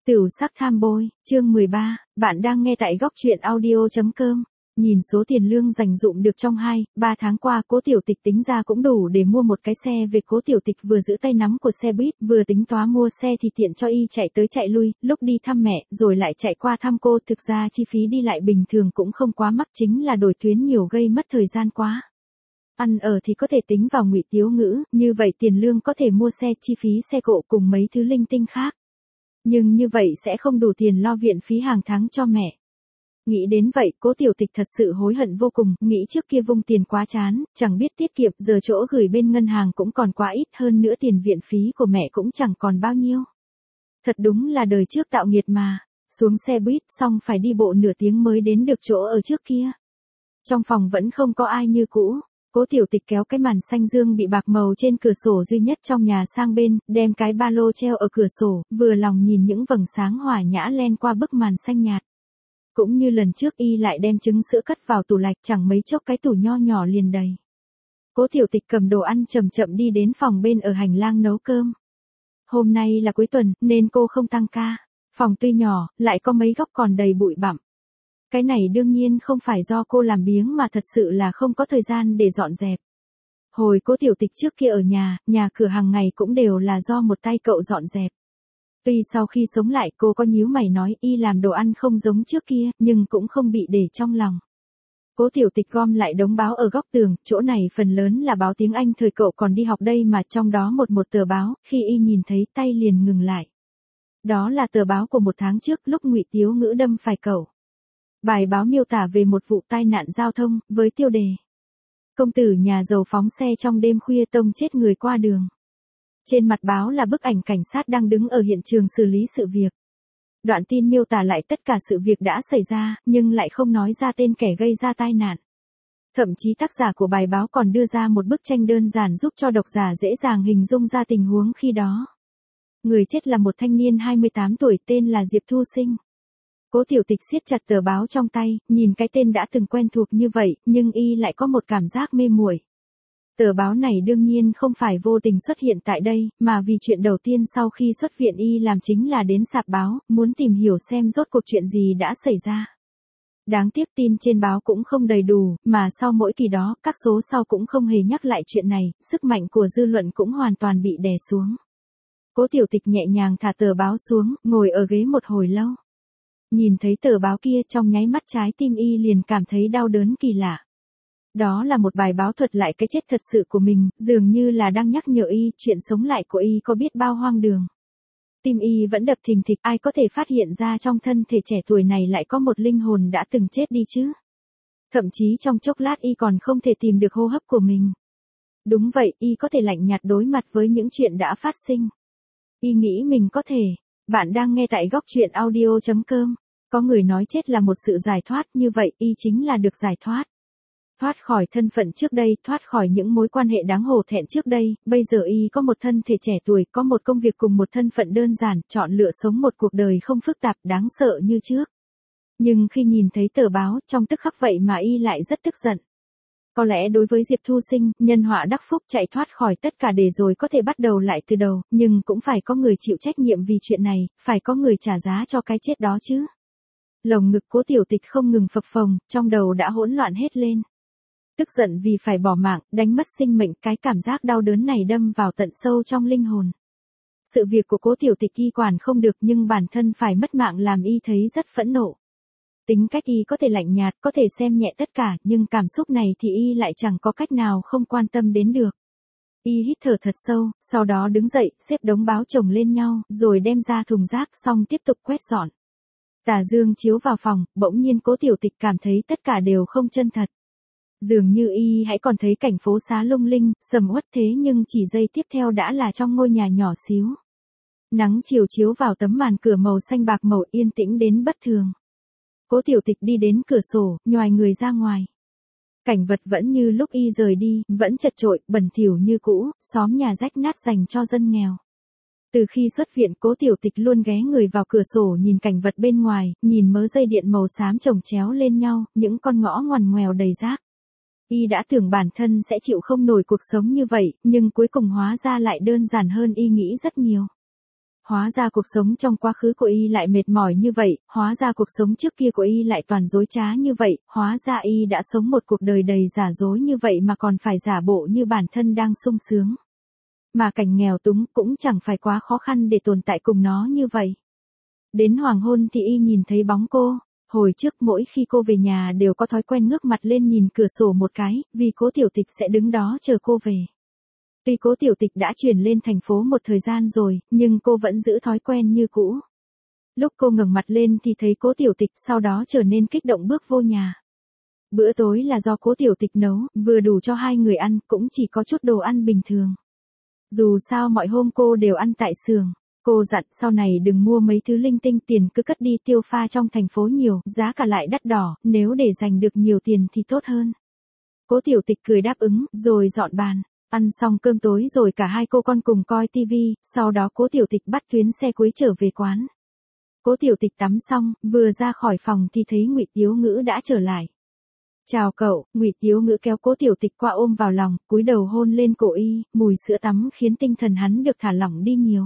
Tửu sắc tham bôi, chương 13, bạn đang nghe tại góc truyện audio.com. Nhìn số tiền lương dành dụm được trong 2-3 tháng qua, Cố Tiểu Tịch tính ra cũng đủ để mua một cái xe về. Cố Tiểu Tịch vừa giữ tay nắm của xe buýt, vừa tính toán mua xe thì tiện cho y chạy tới chạy lui, lúc đi thăm mẹ, rồi lại chạy qua thăm cô. Thực ra chi phí đi lại bình thường cũng không quá mắc, chính là đổi tuyến nhiều gây mất thời gian quá. Ăn ở thì có thể tính vào ngụy Tiếu ngữ, như vậy tiền lương có thể mua xe, chi phí xe cộ cùng mấy thứ linh tinh khác. Nhưng như vậy sẽ không đủ tiền lo viện phí hàng tháng cho mẹ. Nghĩ đến vậy, Cố Tiểu Tịch thật sự hối hận vô cùng, nghĩ trước kia vung tiền quá chán, chẳng biết tiết kiệm, giờ chỗ gửi bên ngân hàng cũng còn quá ít, hơn nữa tiền viện phí của mẹ cũng chẳng còn bao nhiêu. Thật đúng là đời trước tạo nghiệt mà. Xuống xe buýt xong phải đi bộ nửa tiếng mới đến được chỗ ở trước kia. Trong phòng vẫn không có ai như cũ. Cố Tiểu Tịch kéo cái màn xanh dương bị bạc màu trên cửa sổ duy nhất trong nhà sang bên, đem cái ba lô treo ở cửa sổ, vừa lòng nhìn những vầng sáng hòa nhã len qua bức màn xanh nhạt. Cũng như lần trước y lại đem trứng sữa cất vào tủ lạnh, chẳng mấy chốc cái tủ nho nhỏ liền đầy. Cố Tiểu Tịch cầm đồ ăn chậm chậm đi đến phòng bên ở hành lang nấu cơm. Hôm nay là cuối tuần, nên cô không tăng ca. Phòng tuy nhỏ, lại có mấy góc còn đầy bụi bặm. Cái này đương nhiên không phải do cô làm biếng mà thật sự là không có thời gian để dọn dẹp. Hồi Cố Tiểu Tịch trước kia ở nhà cửa hàng ngày cũng đều là do một tay cậu dọn dẹp. Tuy sau khi sống lại cô có nhíu mày nói y làm đồ ăn không giống trước kia, nhưng cũng không bị để trong lòng. Cố Tiểu Tịch gom lại đống báo ở góc tường, chỗ này phần lớn là báo tiếng Anh thời cậu còn đi học đây mà, trong đó một tờ báo, khi y nhìn thấy tay liền ngừng lại. Đó là tờ báo của một tháng trước, lúc ngụy Tiếu ngữ đâm phải cậu. Bài báo miêu tả về một vụ tai nạn giao thông, với tiêu đề: công tử nhà giàu phóng xe trong đêm khuya tông chết người qua đường. Trên mặt báo là bức ảnh cảnh sát đang đứng ở hiện trường xử lý sự việc. Đoạn tin miêu tả lại tất cả sự việc đã xảy ra, nhưng lại không nói ra tên kẻ gây ra tai nạn. Thậm chí tác giả của bài báo còn đưa ra một bức tranh đơn giản giúp cho độc giả dễ dàng hình dung ra tình huống khi đó. Người chết là một thanh niên 28 tuổi tên là Diệp Thu Sinh. Cố Tiểu Tịch siết chặt tờ báo trong tay, nhìn cái tên đã từng quen thuộc như vậy, nhưng y lại có một cảm giác mê muội. Tờ báo này đương nhiên không phải vô tình xuất hiện tại đây, mà vì chuyện đầu tiên sau khi xuất viện y làm chính là đến sạp báo, muốn tìm hiểu xem rốt cuộc chuyện gì đã xảy ra. Đáng tiếc tin trên báo cũng không đầy đủ, mà sau mỗi kỳ đó, các số sau cũng không hề nhắc lại chuyện này, sức mạnh của dư luận cũng hoàn toàn bị đè xuống. Cố Tiểu Tịch nhẹ nhàng thả tờ báo xuống, ngồi ở ghế một hồi lâu. Nhìn thấy tờ báo kia, trong nháy mắt trái tim y liền cảm thấy đau đớn kỳ lạ. Đó là một bài báo thuật lại cái chết thật sự của mình, dường như là đang nhắc nhở y, chuyện sống lại của y có biết bao hoang đường. Tim y vẫn đập thình thịch, ai có thể phát hiện ra trong thân thể trẻ tuổi này lại có một linh hồn đã từng chết đi chứ? Thậm chí trong chốc lát y còn không thể tìm được hô hấp của mình. Đúng vậy, y có thể lạnh nhạt đối mặt với những chuyện đã phát sinh. Y nghĩ mình có thể. Bạn đang nghe tại góc truyện audio.com. Có người nói chết là một sự giải thoát, như vậy y chính là được giải thoát. Thoát khỏi thân phận trước đây, thoát khỏi những mối quan hệ đáng hổ thẹn trước đây, bây giờ y có một thân thể trẻ tuổi, có một công việc cùng một thân phận đơn giản, chọn lựa sống một cuộc đời không phức tạp, đáng sợ như trước. Nhưng khi nhìn thấy tờ báo, trong tức khắc vậy mà y lại rất tức giận. Có lẽ đối với Diệp Thu Sinh, nhân họa đắc phúc chạy thoát khỏi tất cả để rồi có thể bắt đầu lại từ đầu, nhưng cũng phải có người chịu trách nhiệm vì chuyện này, phải có người trả giá cho cái chết đó chứ. Lồng ngực Cố Tiểu Tịch không ngừng phập phồng, trong đầu đã hỗn loạn hết lên. Tức giận vì phải bỏ mạng, đánh mất sinh mệnh, cái cảm giác đau đớn này đâm vào tận sâu trong linh hồn. Sự việc của Cố Tiểu Tịch y quản không được, nhưng bản thân phải mất mạng làm y thấy rất phẫn nộ. Tính cách y có thể lạnh nhạt, có thể xem nhẹ tất cả, nhưng cảm xúc này thì y lại chẳng có cách nào không quan tâm đến được. Y hít thở thật sâu, sau đó đứng dậy, xếp đống báo chồng lên nhau, rồi đem ra thùng rác, xong tiếp tục quét dọn. Tà dương chiếu vào phòng, bỗng nhiên Cố Tiểu Tịch cảm thấy tất cả đều không chân thật. Dường như y hãy còn thấy cảnh phố xá lung linh, sầm uất, thế nhưng chỉ giây tiếp theo đã là trong ngôi nhà nhỏ xíu. Nắng chiều chiếu vào tấm màn cửa màu xanh bạc màu, yên tĩnh đến bất thường. Cố Tiểu Tịch đi đến cửa sổ, nhoài người ra ngoài. Cảnh vật vẫn như lúc y rời đi, vẫn chật chội, bẩn thỉu như cũ, xóm nhà rách nát dành cho dân nghèo. Từ khi xuất viện, Cố Tiểu Tịch luôn ghé người vào cửa sổ nhìn cảnh vật bên ngoài, nhìn mớ dây điện màu xám chồng chéo lên nhau, những con ngõ ngoằn ngoèo đầy rác. Y đã tưởng bản thân sẽ chịu không nổi cuộc sống như vậy, nhưng cuối cùng hóa ra lại đơn giản hơn y nghĩ rất nhiều. Hóa ra cuộc sống trong quá khứ của y lại mệt mỏi như vậy, hóa ra cuộc sống trước kia của y lại toàn dối trá như vậy, hóa ra y đã sống một cuộc đời đầy giả dối như vậy mà còn phải giả bộ như bản thân đang sung sướng. Mà cảnh nghèo túng cũng chẳng phải quá khó khăn để tồn tại cùng nó như vậy. Đến hoàng hôn thì y nhìn thấy bóng cô. Hồi trước mỗi khi cô về nhà đều có thói quen ngước mặt lên nhìn cửa sổ một cái, vì Cố Tiểu Tịch sẽ đứng đó chờ cô về. Tuy Cố Tiểu Tịch đã chuyển lên thành phố một thời gian rồi, nhưng cô vẫn giữ thói quen như cũ. Lúc cô ngẩng mặt lên thì thấy Cố Tiểu Tịch, sau đó trở nên kích động bước vô nhà. Bữa tối là do Cố Tiểu Tịch nấu, vừa đủ cho 2 người ăn, cũng chỉ có chút đồ ăn bình thường. Dù sao mọi hôm cô đều ăn tại xưởng. Cô dặn sau này đừng mua mấy thứ linh tinh, tiền cứ cất đi tiêu pha trong thành phố nhiều, giá cả lại đắt đỏ, nếu để dành được nhiều tiền thì tốt hơn. Cố Tiểu Tịch cười đáp ứng, rồi dọn bàn. Ăn xong cơm tối rồi cả hai cô con cùng coi tivi, sau đó Cố Tiểu Tịch bắt tuyến xe cuối trở về quán. Cố Tiểu Tịch tắm xong, vừa ra khỏi phòng thì thấy Ngụy Tiếu Ngữ đã trở lại. Chào cậu, Ngụy Tiếu Ngữ kéo Cố Tiểu Tịch qua ôm vào lòng, cúi đầu hôn lên cổ y, mùi sữa tắm khiến tinh thần hắn được thả lỏng đi nhiều.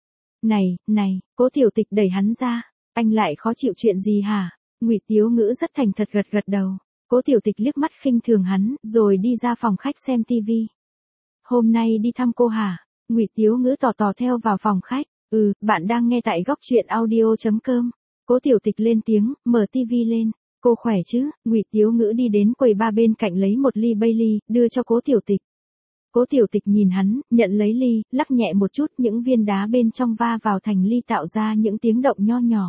Này, Cố Tiểu Tịch đẩy hắn ra, anh lại khó chịu chuyện gì hả? Ngụy Tiếu Ngữ rất thành thật gật gật đầu. Cố Tiểu Tịch liếc mắt khinh thường hắn, rồi đi ra phòng khách xem tivi. Hôm nay đi thăm cô hả? Ngụy Tiếu Ngữ tò theo vào phòng khách. Bạn đang nghe tại góc truyện audio.com. Cố Tiểu Tịch lên tiếng, mở tivi lên. Cô khỏe chứ? Ngụy Tiếu Ngữ đi đến quầy bar bên cạnh lấy một ly Bailey, đưa cho Cố Tiểu Tịch. Cố Tiểu Tịch nhìn hắn, nhận lấy ly, lắc nhẹ một chút, những viên đá bên trong va vào thành ly tạo ra những tiếng động nho nhỏ.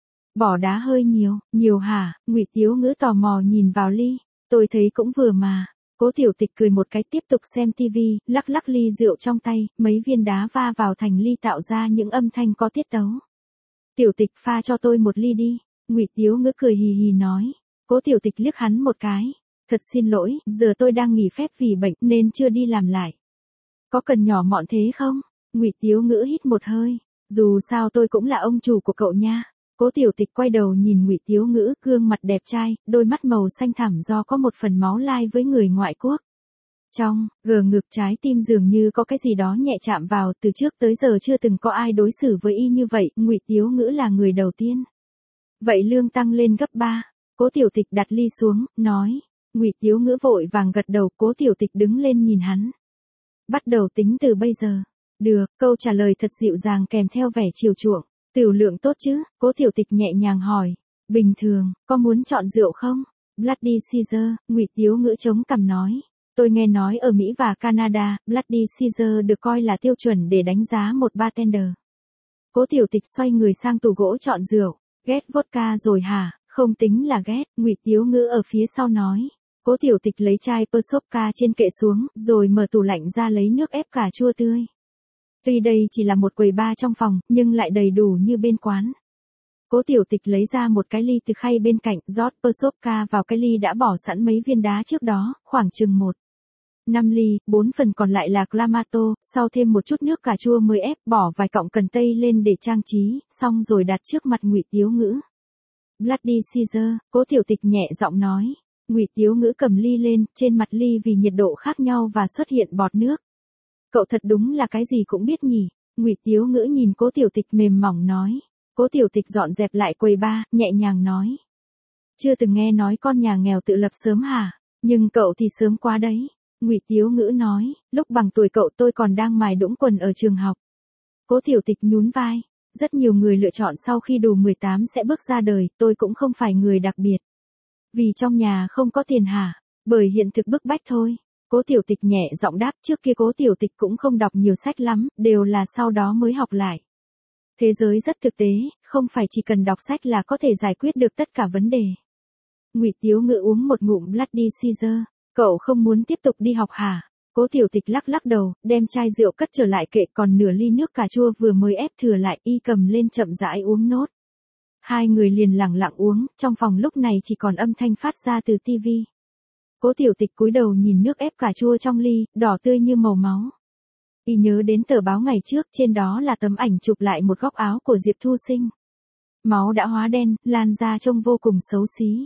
Bỏ đá hơi nhiều hả? Ngụy Tiếu Ngữ tò mò nhìn vào ly. Tôi thấy cũng vừa mà. Cố Tiểu Tịch cười một cái tiếp tục xem tivi, lắc ly rượu trong tay, mấy viên đá va vào thành ly tạo ra những âm thanh có tiết tấu. Tiểu Tịch pha cho tôi một ly đi. Ngụy Tiếu Ngữ cười hì hì nói. Cố Tiểu Tịch liếc hắn một cái. Thật xin lỗi, giờ tôi đang nghỉ phép vì bệnh nên chưa đi làm lại. Có cần nhỏ mọn thế không? Ngụy Tiếu Ngữ hít một hơi. Dù sao tôi cũng là ông chủ của cậu nha. Cố Tiểu Tịch quay đầu nhìn Ngụy Tiếu Ngữ, gương mặt đẹp trai, đôi mắt màu xanh thẳm do có một phần máu lai với người ngoại quốc. Trong gờ ngực trái tim dường như có cái gì đó nhẹ chạm vào, từ trước tới giờ chưa từng có ai đối xử với y như vậy, Ngụy Tiếu Ngữ là người đầu tiên. Vậy lương tăng lên gấp 3. Cố Tiểu Tịch đặt ly xuống, nói. Ngụy Tiếu Ngữ vội vàng gật đầu. Cố Tiểu Tịch đứng lên nhìn hắn. Bắt đầu tính từ bây giờ. Được, câu trả lời thật dịu dàng kèm theo vẻ chiều chuộng. Tiểu lượng tốt chứ? Cố Tiểu Tịch nhẹ nhàng hỏi. Bình thường, có muốn chọn rượu không? Bloody Caesar, Ngụy Tiếu Ngữ chống cằm nói. Tôi nghe nói ở Mỹ và Canada, Bloody Caesar được coi là tiêu chuẩn để đánh giá một bartender. Cố Tiểu Tịch xoay người sang tủ gỗ chọn rượu. Ghét vodka rồi hả? Không tính là ghét, Ngụy Tiếu Ngữ ở phía sau nói. Cố Tiểu Tịch lấy chai Persopka trên kệ xuống, rồi mở tủ lạnh ra lấy nước ép cà chua tươi. Tuy đây chỉ là một quầy bar trong phòng, nhưng lại đầy đủ như bên quán. Cố Tiểu Tịch lấy ra một cái ly từ khay bên cạnh, rót Persopka vào cái ly đã bỏ sẵn mấy viên đá trước đó, khoảng chừng 1/5 ly, 4 phần còn lại là Clamato, sau thêm một chút nước cà chua mới ép, bỏ vài cọng cần tây lên để trang trí, xong rồi đặt trước mặt Ngụy Tiếu Ngữ. Bloody Caesar, Cố Tiểu Tịch nhẹ giọng nói. Ngụy Tiếu Ngữ cầm ly lên, trên mặt ly vì nhiệt độ khác nhau và xuất hiện bọt nước. Cậu thật đúng là cái gì cũng biết nhỉ. Ngụy Tiếu Ngữ nhìn Cố Tiểu Tịch mềm mỏng nói. Cố Tiểu Tịch dọn dẹp lại quầy bar, nhẹ nhàng nói. Chưa từng nghe nói con nhà nghèo tự lập sớm hả? Nhưng cậu thì sớm quá đấy. Ngụy Tiếu Ngữ nói, lúc bằng tuổi cậu tôi còn đang mài đũng quần ở trường học. Cố Tiểu Tịch nhún vai. Rất nhiều người lựa chọn sau khi đủ 18 sẽ bước ra đời, tôi cũng không phải người đặc biệt. Vì trong nhà không có tiền hả? Bởi hiện thực bức bách thôi. Cố Tiểu Tịch nhẹ giọng đáp, trước kia Cố Tiểu Tịch cũng không đọc nhiều sách lắm, đều là sau đó mới học lại. Thế giới rất thực tế, không phải chỉ cần đọc sách là có thể giải quyết được tất cả vấn đề. Ngụy Tiếu Ngữ uống một ngụm Bloody Caesar. Cậu không muốn tiếp tục đi học hả? Cố Tiểu Tịch lắc đầu, đem chai rượu cất trở lại kệ, còn nửa ly nước cà chua vừa mới ép thừa lại, y cầm lên chậm rãi uống nốt. Hai người liền lặng lặng uống, trong phòng lúc này chỉ còn âm thanh phát ra từ tivi. Cố Tiểu Tịch cúi đầu nhìn nước ép cà chua trong ly, đỏ tươi như màu máu. Y nhớ đến tờ báo ngày trước, trên đó là tấm ảnh chụp lại một góc áo của Diệp Thu Sinh. Máu đã hóa đen, lan ra trông vô cùng xấu xí.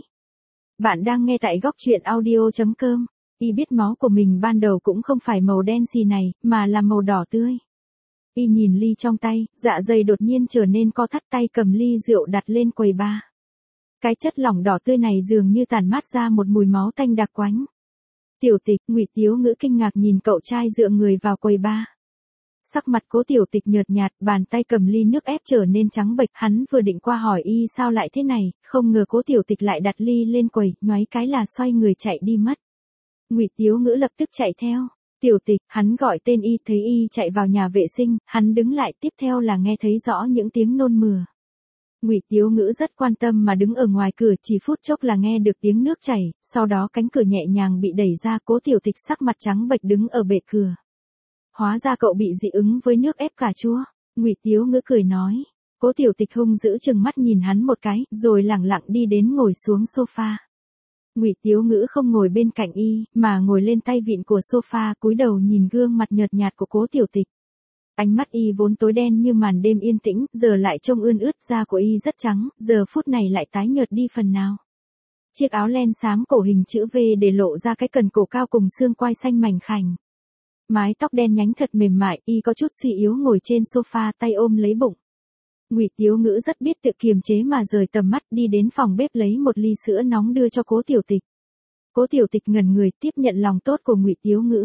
Bạn đang nghe tại góc truyện audio.com. Y biết máu của mình ban đầu cũng không phải màu đen xì này, mà là màu đỏ tươi. Y nhìn ly trong tay, dạ dày đột nhiên trở nên co thắt, tay cầm ly rượu đặt lên quầy bar. Cái chất lỏng đỏ tươi này dường như tản mát ra một mùi máu tanh đặc quánh. Tiểu Tịch, Ngụy Tiếu Ngữ kinh ngạc nhìn cậu trai dựa người vào quầy bar. Sắc mặt Cố Tiểu Tịch nhợt nhạt, bàn tay cầm ly nước ép trở nên trắng bệch, hắn vừa định qua hỏi y sao lại thế này, không ngờ Cố Tiểu Tịch lại đặt ly lên quầy, nhoáy cái là xoay người chạy đi mất. Ngụy Tiếu Ngữ lập tức chạy theo. Tiểu Tịch, hắn gọi tên y, thấy y chạy vào nhà vệ sinh, hắn đứng lại, tiếp theo là nghe thấy rõ những tiếng nôn mửa. Ngụy Tiếu Ngữ rất quan tâm mà đứng ở ngoài cửa, chỉ phút chốc là nghe được tiếng nước chảy, sau đó cánh cửa nhẹ nhàng bị đẩy ra, Cố Tiểu Tịch sắc mặt trắng bệch đứng ở bệ cửa. Hóa ra cậu bị dị ứng với nước ép cà chua. Ngụy Tiếu Ngữ cười nói. Cố Tiểu Tịch hung dữ chừng mắt nhìn hắn một cái, rồi lẳng lặng đi đến ngồi xuống sofa. Ngụy Tiếu Ngữ không ngồi bên cạnh y, mà ngồi lên tay vịn của sofa, cúi đầu nhìn gương mặt nhợt nhạt của Cố Tiểu Tịch. Ánh mắt y vốn tối đen như màn đêm yên tĩnh, giờ lại trông ươn ướt, da của y rất trắng, giờ phút này lại tái nhợt đi phần nào. Chiếc áo len xám cổ hình chữ V để lộ ra cái cần cổ cao cùng xương quai xanh mảnh khảnh. Mái tóc đen nhánh thật mềm mại, y có chút suy yếu ngồi trên sofa, tay ôm lấy bụng. Ngụy Tiếu Ngữ rất biết tự kiềm chế mà rời tầm mắt, đi đến phòng bếp lấy một ly sữa nóng đưa cho Cố Tiểu Tịch. Cố Tiểu Tịch ngẩn người tiếp nhận lòng tốt của Ngụy Tiếu Ngữ.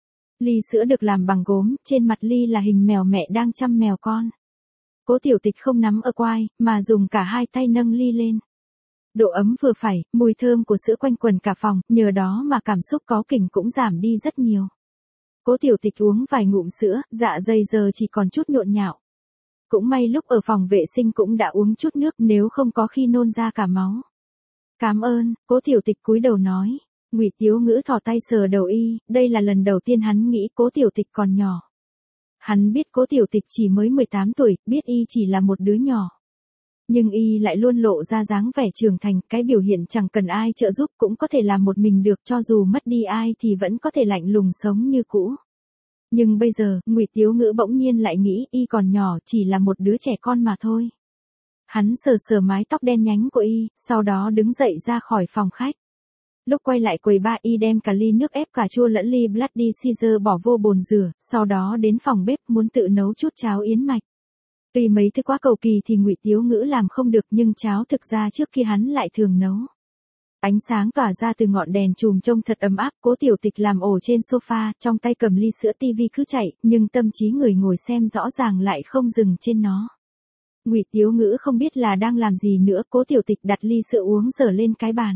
Ly sữa được làm bằng gốm, trên mặt ly là hình mèo mẹ đang chăm mèo con. Cố Tiểu Tịch không nắm ở quai, mà dùng cả hai tay nâng ly lên. Độ ấm vừa phải, mùi thơm của sữa quanh quần cả phòng, nhờ đó mà cảm xúc cáu kỉnh cũng giảm đi rất nhiều. Cố Tiểu Tịch uống vài ngụm sữa, dạ dày giờ chỉ còn chút nhộn nhạo. Cũng may lúc ở phòng vệ sinh cũng đã uống chút nước, nếu không có khi nôn ra cả máu. Cảm ơn, Cố Tiểu Tịch cúi đầu nói. Ngụy Tiếu Ngữ thò tay sờ đầu y, đây là lần đầu tiên hắn nghĩ Cố Tiểu Tịch còn nhỏ. Hắn biết Cố Tiểu Tịch chỉ mới 18 tuổi, biết y chỉ là một đứa nhỏ. Nhưng y lại luôn lộ ra dáng vẻ trưởng thành, cái biểu hiện chẳng cần ai trợ giúp cũng có thể làm một mình được, cho dù mất đi ai thì vẫn có thể lạnh lùng sống như cũ. Nhưng bây giờ, Ngụy Tiếu Ngữ bỗng nhiên lại nghĩ y còn nhỏ, chỉ là một đứa trẻ con mà thôi. Hắn sờ sờ mái tóc đen nhánh của y, sau đó đứng dậy ra khỏi phòng khách. Lúc quay lại quầy bar, y đem cả ly nước ép cà chua lẫn ly Bloody Caesar bỏ vô bồn rửa, sau đó đến phòng bếp muốn tự nấu chút cháo yến mạch. Tuy mấy thứ quá cầu kỳ thì Ngụy Tiếu Ngữ làm không được, nhưng cháo thực ra trước kia hắn lại thường nấu. Ánh sáng tỏa ra từ ngọn đèn chùm trông thật ấm áp, Cố Tiểu Tịch làm ổ trên sofa, trong tay cầm ly sữa, tivi cứ chạy, nhưng tâm trí người ngồi xem rõ ràng lại không dừng trên nó. Ngụy Tiếu Ngữ không biết là đang làm gì nữa, Cố Tiểu Tịch đặt ly sữa uống dở lên cái bàn.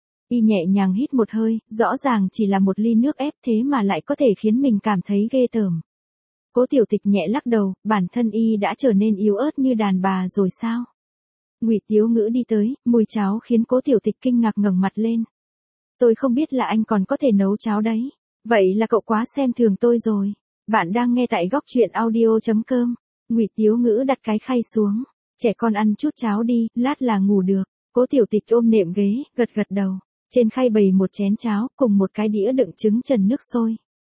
Y nhẹ nhàng hít một hơi, rõ ràng chỉ là một ly nước ép thế mà lại có thể khiến mình cảm thấy ghê tởm. Cố Tiểu Tịch nhẹ lắc đầu, bản thân y đã trở nên yếu ớt như đàn bà rồi sao? Ngụy Tiếu Ngữ đi tới, mùi cháo khiến Cố Tiểu Tịch kinh ngạc ngẩng mặt lên. Tôi không biết là anh còn có thể nấu cháo đấy. Vậy là cậu quá xem thường tôi rồi. Bạn đang nghe tại góc truyện audio.com. Ngụy Tiếu Ngữ đặt cái khay xuống. Trẻ con ăn chút cháo đi, lát là ngủ được. Cố Tiểu Tịch ôm nệm ghế, gật gật đầu. Trên khay bày một chén cháo, cùng một cái đĩa đựng trứng trần nước sôi.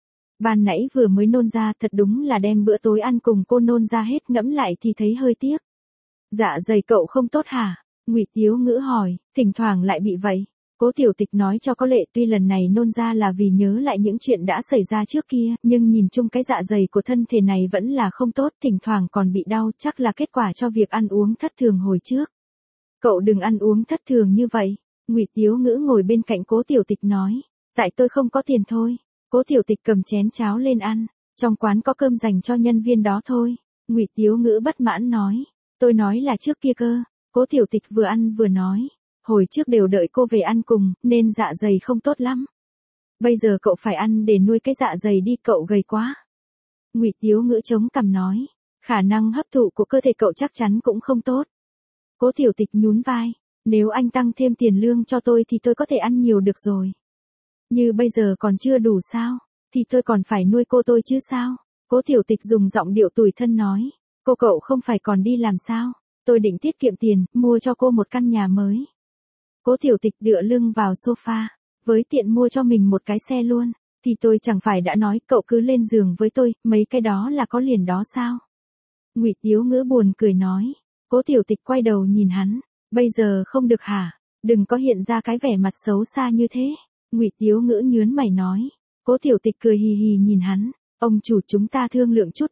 Ban nãy vừa mới nôn ra, thật đúng là đem bữa tối ăn cùng cô nôn ra hết, ngẫm lại thì thấy hơi tiếc. Dạ dày cậu không tốt hả? Ngụy Tiếu Ngữ hỏi, thỉnh thoảng lại bị vậy. Cố Tiểu Tịch nói cho có lệ, tuy lần này nôn ra là vì nhớ lại những chuyện đã xảy ra trước kia, nhưng nhìn chung cái dạ dày của thân thể này vẫn là không tốt, thỉnh thoảng còn bị đau, chắc là kết quả cho việc ăn uống thất thường hồi trước. Cậu đừng ăn uống thất thường như vậy. Ngụy Tiếu Ngữ ngồi bên cạnh Cố Tiểu Tịch nói, tại tôi không có tiền thôi. Cố Tiểu Tịch cầm chén cháo lên ăn, trong quán có cơm dành cho nhân viên đó thôi. Ngụy Tiếu Ngữ bất mãn nói, tôi nói là trước kia cơ. Cố Tiểu Tịch vừa ăn vừa nói, hồi trước đều đợi cô về ăn cùng, nên dạ dày không tốt lắm. Bây giờ cậu phải ăn để nuôi cái dạ dày đi, cậu gầy quá. Ngụy Tiếu Ngữ chống cằm nói, khả năng hấp thụ của cơ thể cậu chắc chắn cũng không tốt. Cố Tiểu Tịch nhún vai, nếu anh tăng thêm tiền lương cho tôi thì tôi có thể ăn nhiều được rồi. Như bây giờ còn chưa đủ sao, thì tôi còn phải nuôi cô tôi chứ sao. Cố Tiểu Tịch dùng giọng điệu tủi thân nói, cô cậu không phải còn đi làm sao, tôi định tiết kiệm tiền, mua cho cô một căn nhà mới. Cố Tiểu Tịch dựa lưng vào sofa, với tiện mua cho mình một cái xe luôn, thì tôi chẳng phải đã nói cậu cứ lên giường với tôi, mấy cái đó là có liền đó sao. Ngụy Tiếu Ngữ buồn cười nói, Cố Tiểu Tịch quay đầu nhìn hắn, bây giờ không được hả, đừng có hiện ra cái vẻ mặt xấu xa như thế. Ngụy Tiếu Ngữ nhớn mày nói, Cố Tiểu Tịch cười hì hì nhìn hắn, ông chủ chúng ta thương lượng chút đi,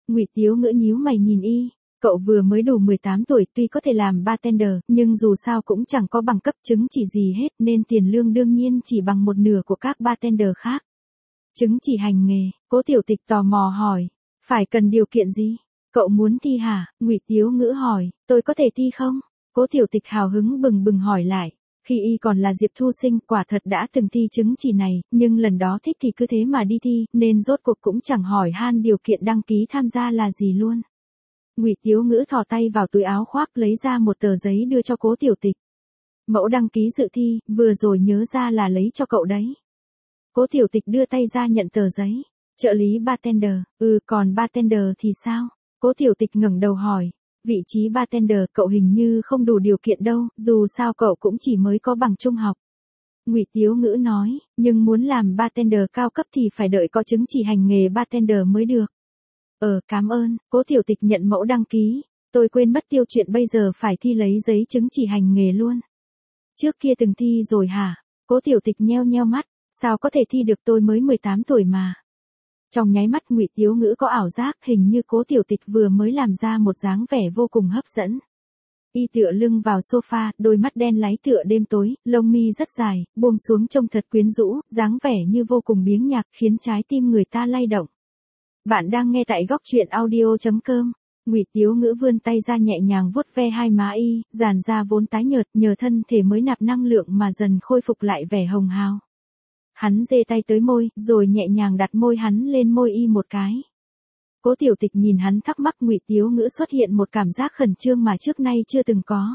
Ngụy Tiếu Ngữ nhíu mày nhìn y, cậu vừa mới đủ 18 tuổi, tuy có thể làm bartender, nhưng dù sao cũng chẳng có bằng cấp chứng chỉ gì hết, nên tiền lương đương nhiên chỉ bằng một nửa của các bartender khác. Chứng chỉ hành nghề, Cố Tiểu Tịch tò mò hỏi, phải cần điều kiện gì? Cậu muốn thi hả? Ngụy Tiếu Ngữ hỏi, tôi có thể thi không? Cố Tiểu Tịch hào hứng bừng bừng hỏi lại. Khi y còn là Diệp Thu Sinh, quả thật đã từng thi chứng chỉ này, nhưng lần đó thích thì cứ thế mà đi thi, nên rốt cuộc cũng chẳng hỏi han điều kiện đăng ký tham gia là gì luôn. Ngụy Tiếu Ngữ thò tay vào túi áo khoác lấy ra một tờ giấy đưa cho Cố Tiểu Tịch. Mẫu đăng ký dự thi, vừa rồi nhớ ra là lấy cho cậu đấy. Cố Tiểu Tịch đưa tay ra nhận tờ giấy. Trợ lý bartender, còn bartender thì sao? Cố Tiểu Tịch ngẩng đầu hỏi. Vị trí bartender cậu hình như không đủ điều kiện đâu, dù sao cậu cũng chỉ mới có bằng trung học. Ngụy Tiếu Ngữ nói, nhưng muốn làm bartender cao cấp thì phải đợi có chứng chỉ hành nghề bartender mới được. Cảm ơn. Cố Tiểu Tịch nhận mẫu đăng ký. Tôi quên mất tiêu chuyện bây giờ phải thi lấy giấy chứng chỉ hành nghề luôn. Trước kia từng thi rồi hả? Cố Tiểu Tịch nheo nheo mắt, sao có thể thi được, tôi mới 18 tuổi mà. Trong nháy mắt Ngụy Tiếu Ngữ có ảo giác hình như Cố Tiểu Tịch vừa mới làm ra một dáng vẻ vô cùng hấp dẫn. Y tựa lưng vào sofa, đôi mắt đen láy tựa đêm tối, lông mi rất dài, buông xuống trông thật quyến rũ, dáng vẻ như vô cùng biếng nhạc khiến trái tim người ta lay động. Bạn đang nghe tại góc truyện audio.com. Ngụy Tiếu Ngữ vươn tay ra nhẹ nhàng vuốt ve hai má y, làn da vốn tái nhợt nhờ thân thể mới nạp năng lượng mà dần khôi phục lại vẻ hồng hào. Hắn giơ tay tới môi, rồi nhẹ nhàng đặt môi hắn lên môi y một cái. Cố Tiểu Tịch nhìn hắn thắc mắc, Ngụy Tiếu Ngữ xuất hiện một cảm giác khẩn trương mà trước nay chưa từng có.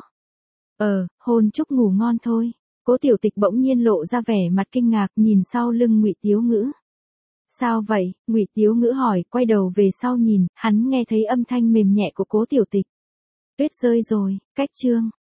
Hôn chúc ngủ ngon thôi. Cố Tiểu Tịch bỗng nhiên lộ ra vẻ mặt kinh ngạc nhìn sau lưng Ngụy Tiếu Ngữ. Sao vậy? Ngụy Tiếu Ngữ hỏi, quay đầu về sau nhìn, hắn nghe thấy âm thanh mềm nhẹ của Cố Tiểu Tịch. Tuyết rơi rồi, cách chương.